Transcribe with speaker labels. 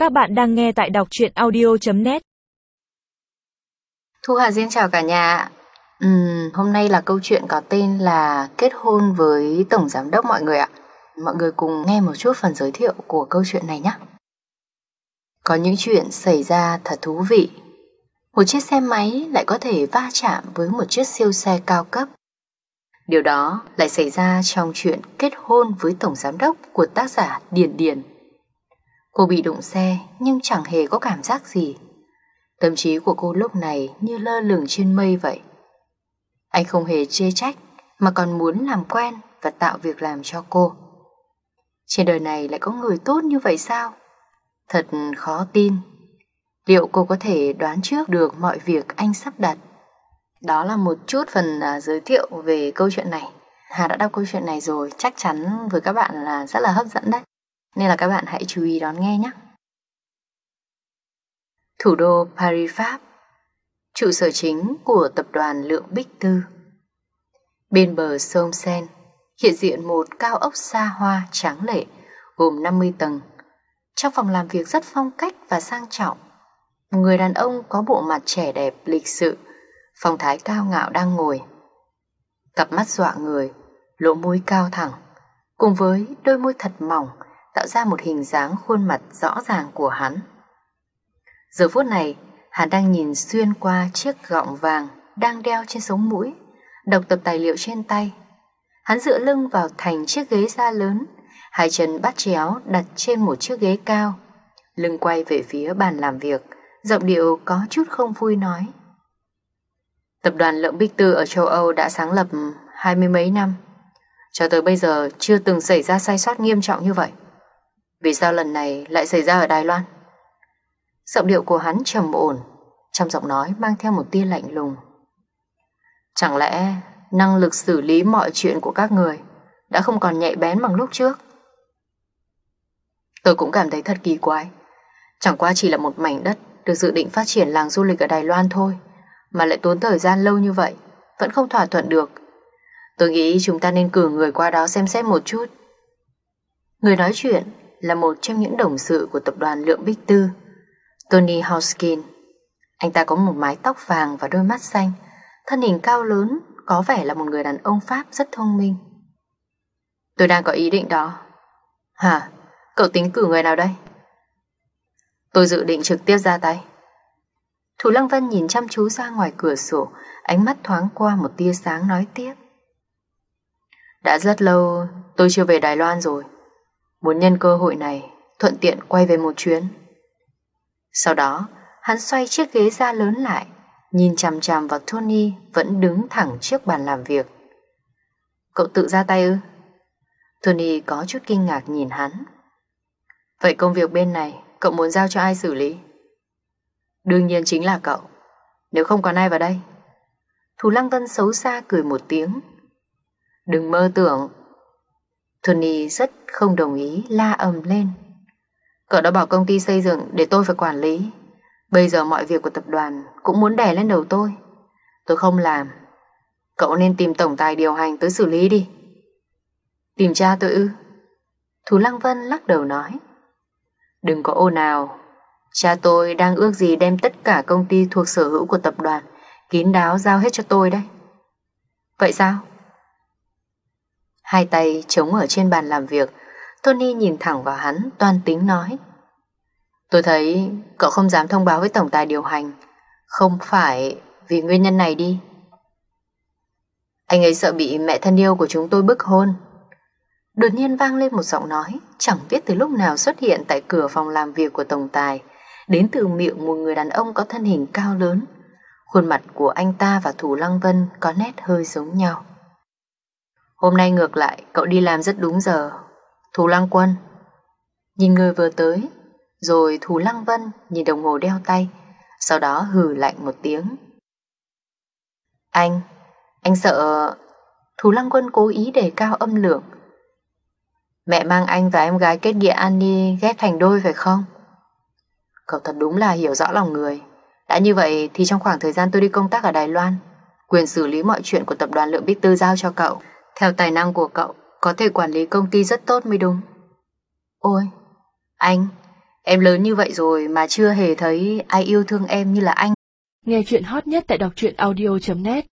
Speaker 1: Các bạn đang nghe tại đọc truyện audio.net.
Speaker 2: Thu Hà xin chào cả nhà. Hôm nay là câu chuyện có tên là Kết hôn với Tổng Giám đốc mọi người ạ. Mọi người cùng nghe một chút phần giới thiệu của câu chuyện này nhé. Có những chuyện xảy ra thật thú vị. Một chiếc xe máy lại có thể va chạm với một chiếc siêu xe cao cấp. Điều đó lại xảy ra trong chuyện kết hôn với Tổng Giám đốc của tác giả Điền Điền. Cô bị đụng xe nhưng chẳng hề có cảm giác gì. Tâm trí của cô lúc này như lơ lửng trên mây vậy. Anh không hề chê trách mà còn muốn làm quen và tạo việc làm cho cô. Trên đời này lại có người tốt như vậy sao? Thật khó tin. Liệu cô có thể đoán trước được mọi việc anh sắp đặt? Đó là một chút phần giới thiệu về câu chuyện này. Hà đã đọc câu chuyện này rồi, chắc chắn với các bạn là rất là hấp dẫn đấy. Nên là các bạn hãy chú ý đón nghe nhé. Thủ đô Paris, Pháp, trụ sở chính của tập đoàn Lượng Bích Tư. Bên bờ sông Seine hiện diện một cao ốc xa hoa tráng lệ gồm 50 tầng. Trong phòng làm việc rất phong cách và sang trọng, một người đàn ông có bộ mặt trẻ đẹp lịch sự, phong thái cao ngạo đang ngồi. Cặp mắt dọa người, lỗ mũi cao thẳng, cùng với đôi môi thật mỏng tạo ra một hình dáng khuôn mặt rõ ràng của hắn. Giờ phút này, hắn đang nhìn xuyên qua chiếc gọng vàng đang đeo trên sống mũi, đọc tập tài liệu trên tay. Hắn dựa lưng vào thành chiếc ghế da lớn, hai chân bắt chéo đặt trên một chiếc ghế cao, lưng quay về phía bàn làm việc, giọng điệu có chút không vui nói: Tập đoàn Lượng Bích Tư ở châu Âu đã sáng lập 20 mấy năm, cho tới bây giờ chưa từng xảy ra sai sót nghiêm trọng như vậy. Vì sao lần này lại xảy ra ở Đài Loan? Giọng điệu của hắn trầm ổn, trong giọng nói mang theo một tia lạnh lùng. Chẳng lẽ năng lực xử lý mọi chuyện của các người đã không còn nhạy bén bằng lúc trước? Tôi cũng cảm thấy thật kỳ quái. Chẳng qua chỉ là một mảnh đất được dự định phát triển làng du lịch ở Đài Loan thôi, mà lại tốn thời gian lâu như vậy, vẫn không thỏa thuận được. Tôi nghĩ chúng ta nên cử người qua đó xem xét một chút. Người nói chuyện là một trong những đồng sự của tập đoàn Lượng Bích Tư, Tony Hoskin. Anh ta có một mái tóc vàng và đôi mắt xanh, thân hình cao lớn, có vẻ là một người đàn ông Pháp rất thông minh. Tôi đang có ý định đó. Hả? Cậu tính cử người nào đây? Tôi dự định trực tiếp ra tay. Thủ Lăng Vân nhìn chăm chú ra ngoài cửa sổ, ánh mắt thoáng qua một tia sáng nói tiếp. Đã rất lâu tôi chưa về Đài Loan rồi, muốn nhân cơ hội này thuận tiện quay về một chuyến. Sau đó hắn xoay chiếc ghế da lớn lại, nhìn chằm chằm vào Tony vẫn đứng thẳng trước bàn làm việc. Cậu tự ra tay ư? Tony có chút kinh ngạc nhìn hắn. Vậy công việc bên này cậu muốn giao cho ai xử lý? Đương nhiên chính là cậu, nếu không còn ai vào đây. Thủ Lăng Vân xấu xa cười một tiếng. Đừng mơ tưởng. Tony rất không đồng ý, la ầm lên. Cậu đã bảo công ty xây dựng để tôi phải quản lý. Bây giờ mọi việc của tập đoàn cũng muốn đè lên đầu tôi. Tôi không làm. Cậu nên tìm tổng tài điều hành tới xử lý đi. Tìm cha tôi ư? Thủ Lăng Vân lắc đầu nói. Đừng có ồn ào. Cha tôi đang ước gì đem tất cả công ty thuộc sở hữu của tập đoàn kín đáo giao hết cho tôi đấy. Vậy sao? Hai tay chống ở trên bàn làm việc, Tony nhìn thẳng vào hắn, toan tính nói. Tôi thấy cậu không dám thông báo với tổng tài điều hành, không phải vì nguyên nhân này đi. Anh ấy sợ bị mẹ thân yêu của chúng tôi bức hôn. Đột nhiên vang lên một giọng nói, chẳng biết từ lúc nào xuất hiện tại cửa phòng làm việc của tổng tài, đến từ miệng một người đàn ông có thân hình cao lớn. Khuôn mặt của anh ta và Thủ Lăng Vân có nét hơi giống nhau. Hôm nay ngược lại, cậu đi làm rất đúng giờ, Thủ Lăng Quân. Nhìn người vừa tới, rồi Thủ Lăng Vân nhìn đồng hồ đeo tay, sau đó hừ lạnh một tiếng. Anh sợ... Thủ Lăng Quân cố ý đề cao âm lượng. Mẹ mang anh và em gái kết nghĩa Annie ghép thành đôi phải không? Cậu thật đúng là hiểu rõ lòng người. Đã như vậy thì trong khoảng thời gian tôi đi công tác ở Đài Loan, quyền xử lý mọi chuyện của tập đoàn Lượng Bích Tư giao cho cậu. Theo tài năng của cậu, có thể quản lý công ty rất tốt mới đúng. Ôi, anh, Em lớn như vậy rồi mà chưa hề thấy ai yêu thương em như là anh.
Speaker 1: Nghe chuyện hot nhất tại đọc truyện audio.net